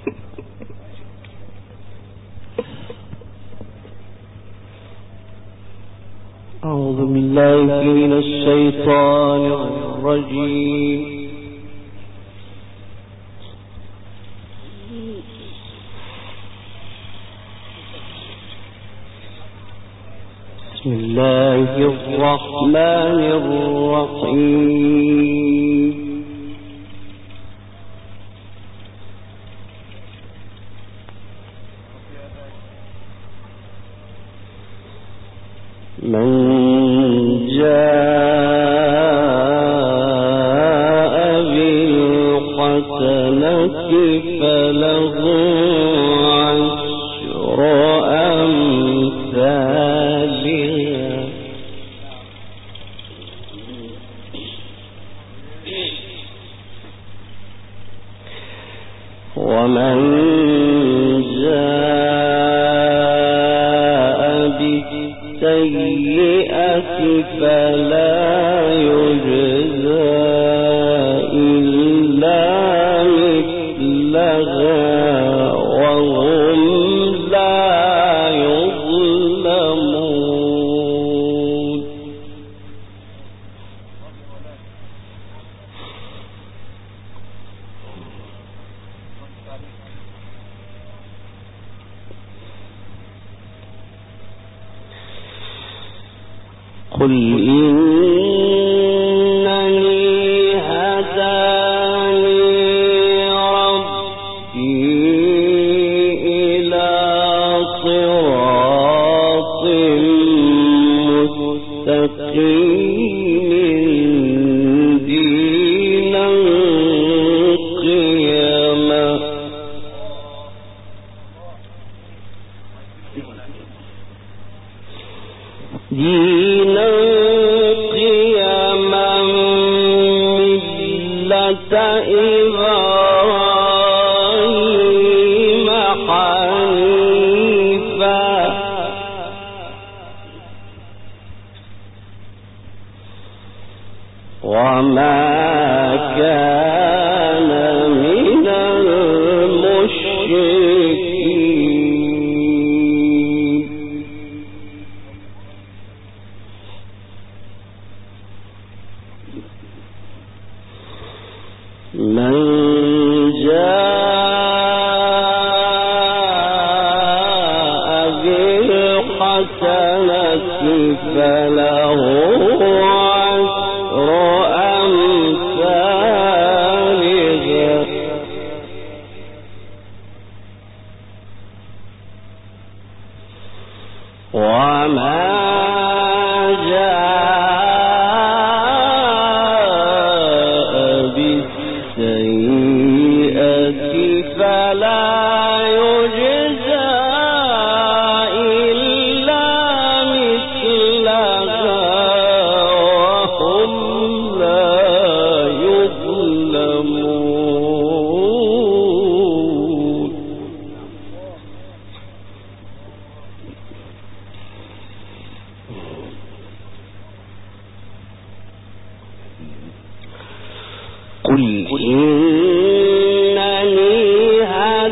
أعوذ بالله من الشيطان الرجيم. بسم الله الرحمن الرحيم. من جاء بالحسنة فله عشر أمثالها ومن السيئة فلا يجزى إلا مثلها وهم لا يظلمون. قل إنني هداني ربي إلى صراط مستقيم دينا قيما ملة إبراهيم حنيفا وما كان من المشركين. من جاء بالحسنة فله عشر أمثالها وما قل إنني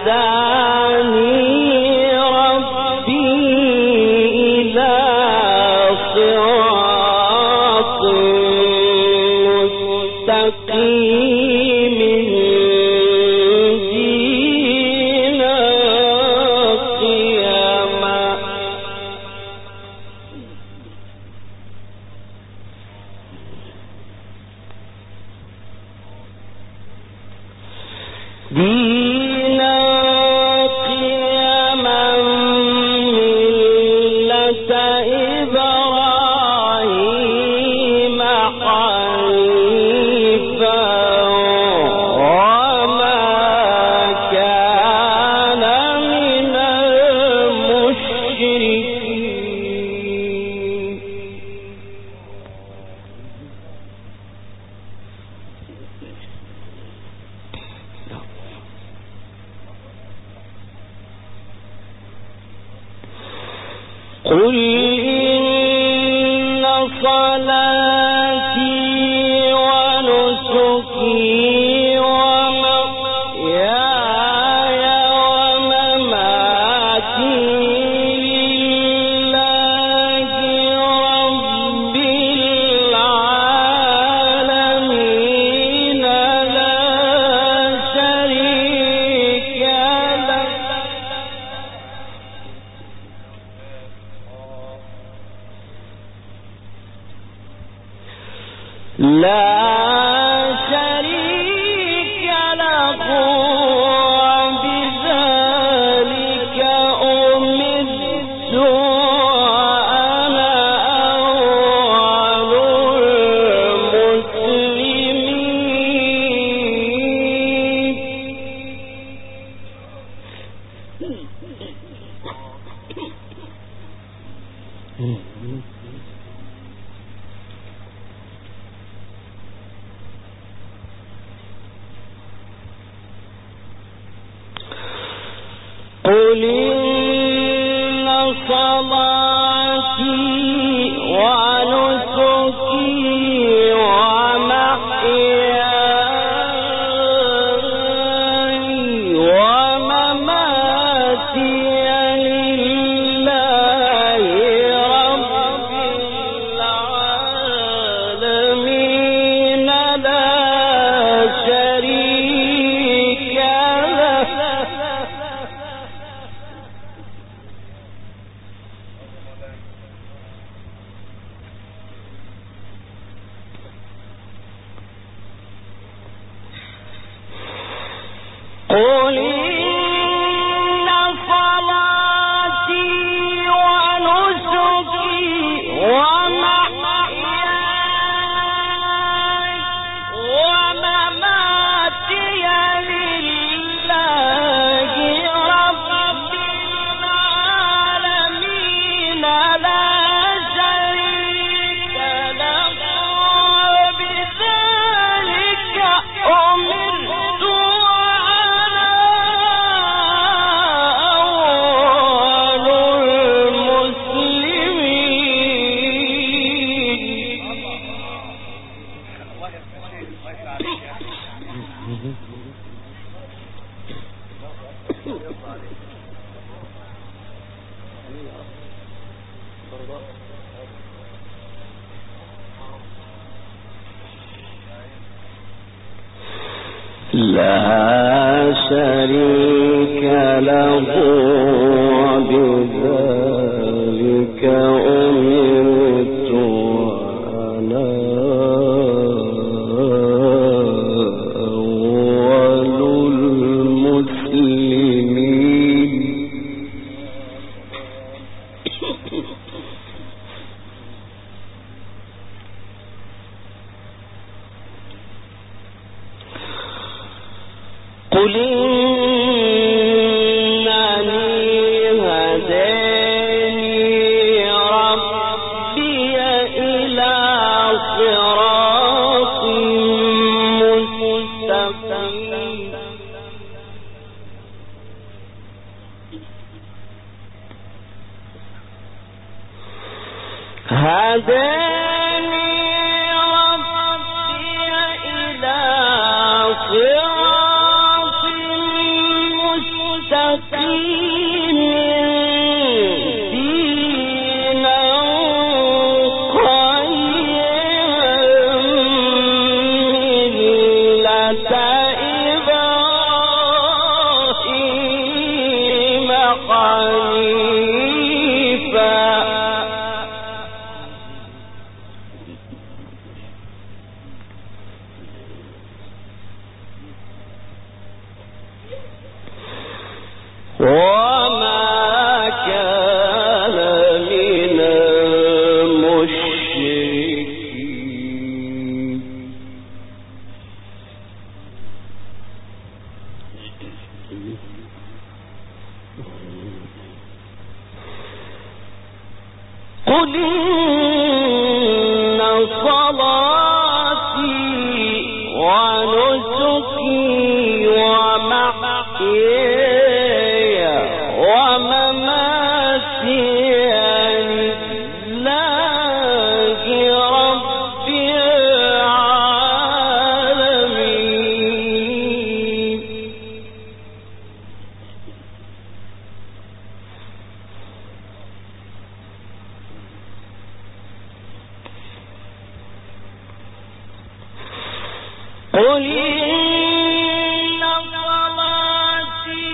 هداني ربي إلى صراط مستقيم دينا قيما دينا قيما ملة إبراهيم حنيفا وما كان من المشركين. قل إن صلاتي ونسكي ومحياي قل إن صلاتي ونسكي ومحياي ومماتي لله رب العالمين لا شريك له. قل إن صلاتي ونسكي ومحياي ومماتي لله رب العالمين لا شريك له. بذلك أمرت لا شريك له. وبذلك أمرت وأنا أول المسلمين. قل إنني هداني ربي إلى صراط مستقيم وما كان من المشركين. قل إن صلاتي ونسكي ومحياي ومماتي لله رب العالمين. قل إن صلاتي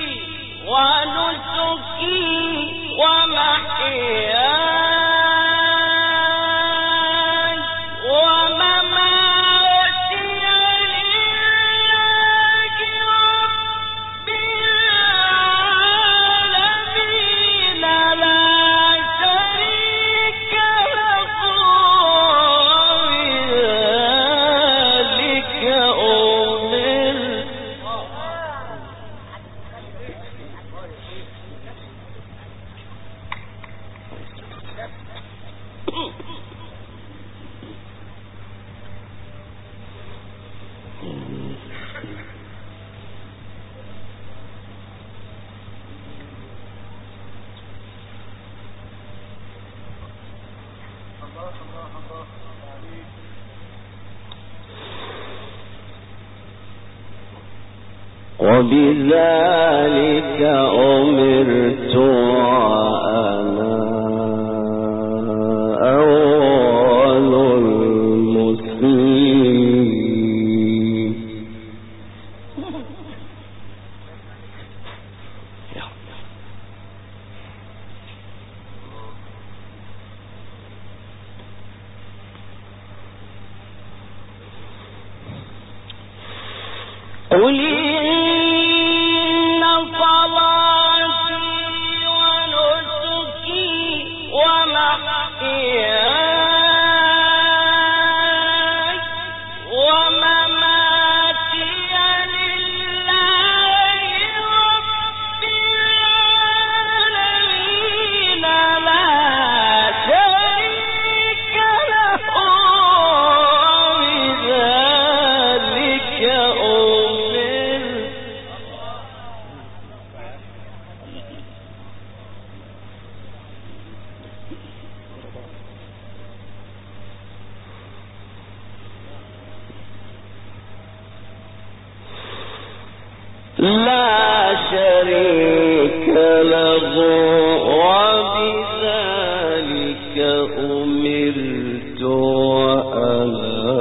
ونسكي ومحياي ومماتي وبذلك أمرت وأنا أول المسلمين. قل إن صلاتي ونسكي ومحياي ومماتي لله رب العالمين لا شريك له وبذلك لا شريك له وبذلك أمرت وأنا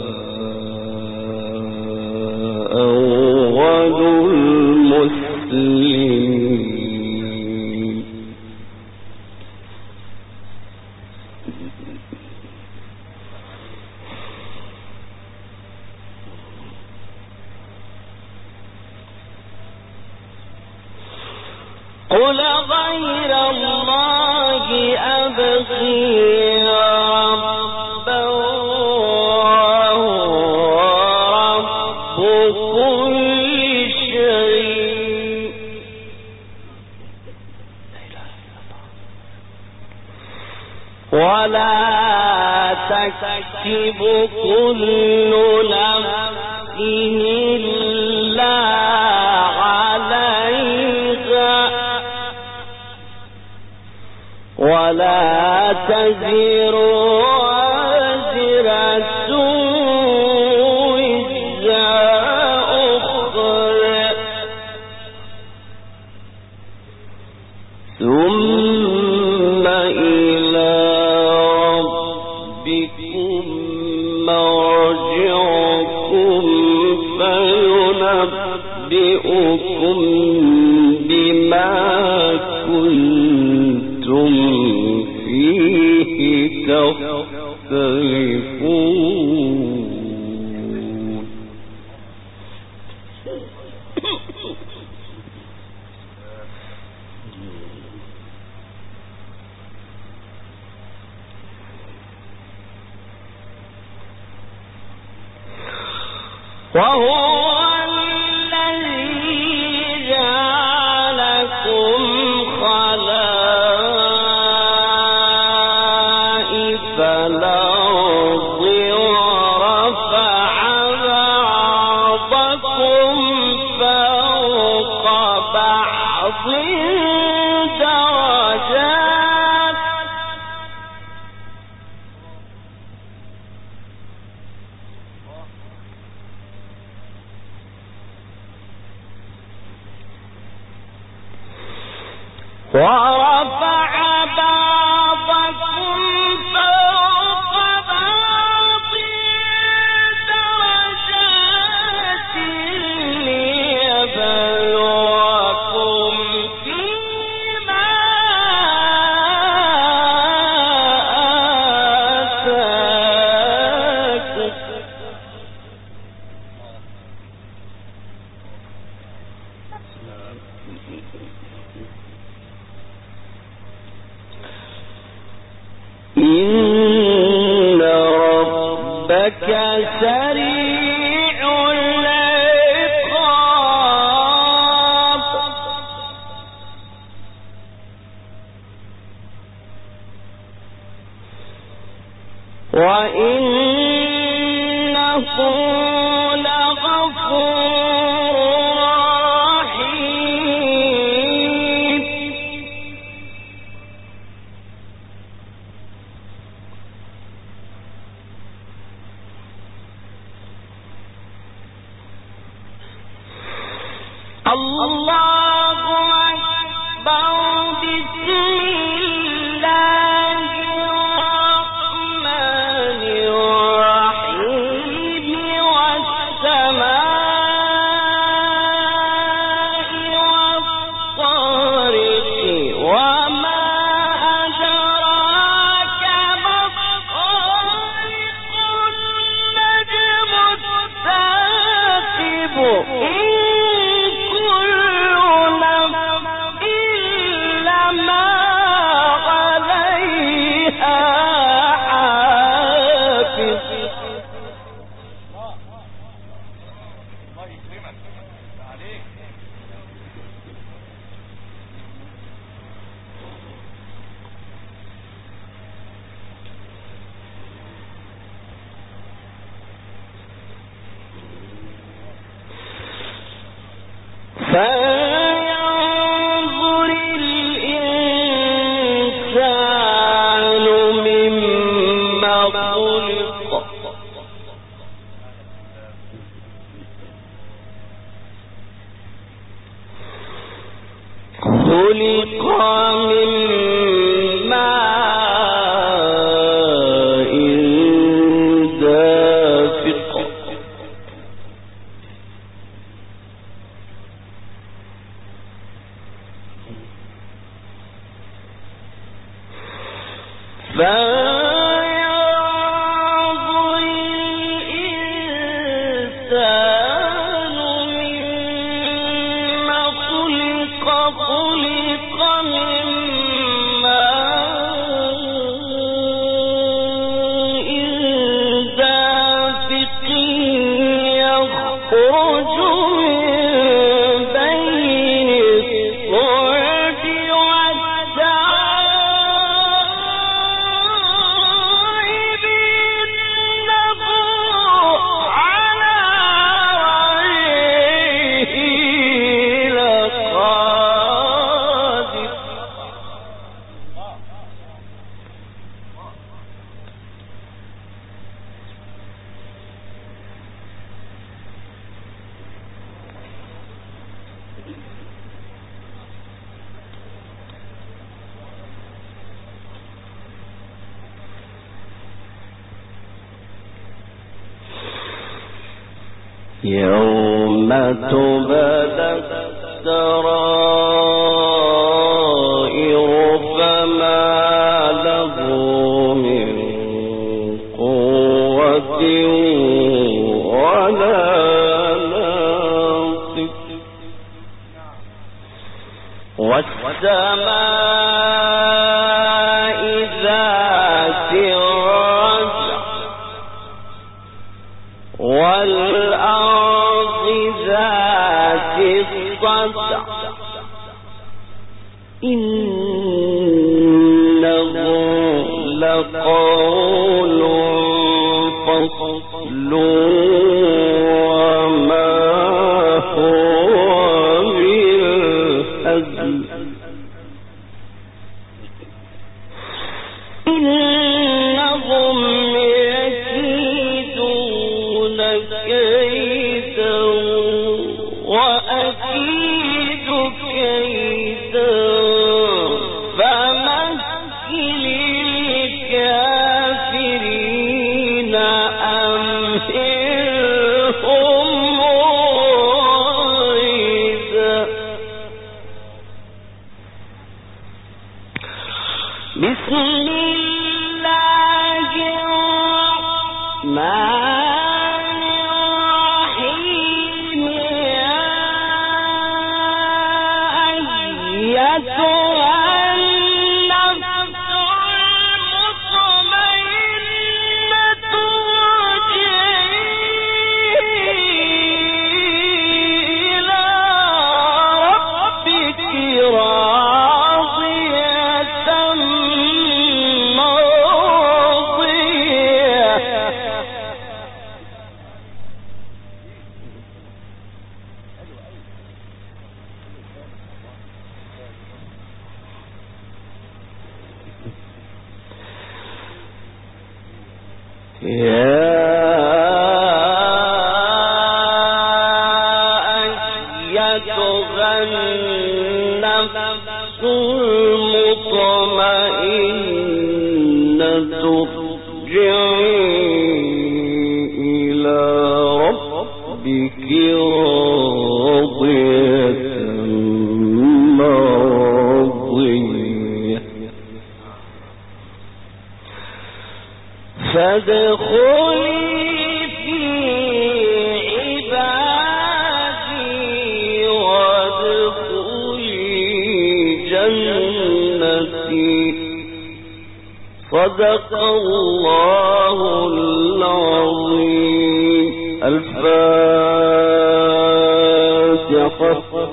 أول المسلمين. قل غير الله أبغي ربا وهو رب كل شيء ولا تكسب كل نفس إلا عليها ولا تزر وازرة وزر أخرى ثم إلى ربكم مرجعكم فينبئكم بما كنتم فيه تختلفون. وهو الذي جعلكم خلائف الأرض ورفع بعضكم فوق بعض درجات ورفع بعضكم فوق بعض درجات ليبلوكم فيما آتاكم إن ربك سريع العقاب وإنه لغفور رحيم. يوم تبلى السرائر فما له من قوة ولا ناصر والسماء ذات الرجع والأرض ذات الصدع إنه لقول فصل وما هو بالهزل إنهم يكيدون كيدا وأكيد كيدا فمهل الكافرين أمهلهم رويدا. بسم الله الرحمن الرحيم يا أيتها النفس المطمئنة ارجعي إلى ربك راضية مرضية يا أيتها النفس المطمئنة ارجعي إلى ربك راضية مرضية فادخلي في عبادي وادخلي جنتي صدق الله العظيم. الفاتحة.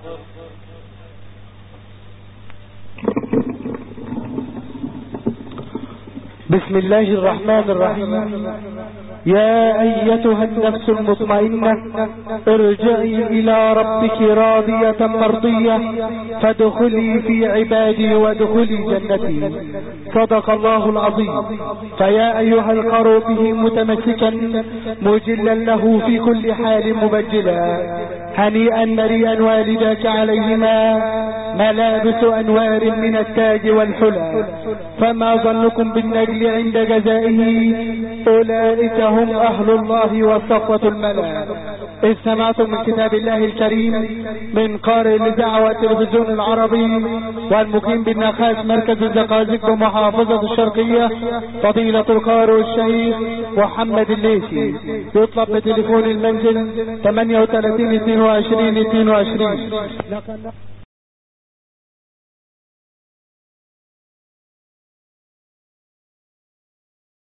بسم الله الرحمن الرحيم. يا أيتها النفس المطمئنة ارجعي إلى ربك راضية مرضية فادخلي في عبادي وادخلي جنتي صدق الله العظيم. فيا أيها القارئ به متمسكا مجلا له في كل حال مبجلا هنيئا مريئا والداك عليهما ملابس أنوار من التاج والحلى فما ظنكم بالنجل عند جزائه أولئك هم أهل الله وصفوة الملا. إذ سمعتم من كتاب الله الكريم من قارئ الإذاعة والتلفزيون العربي والمقيم بالنخاس مركز الزقازيق بمحافظة الشرقية فضيلة القارئ الشهيد محمد الليثي يطلب بتليفون المنزل 38 22 22.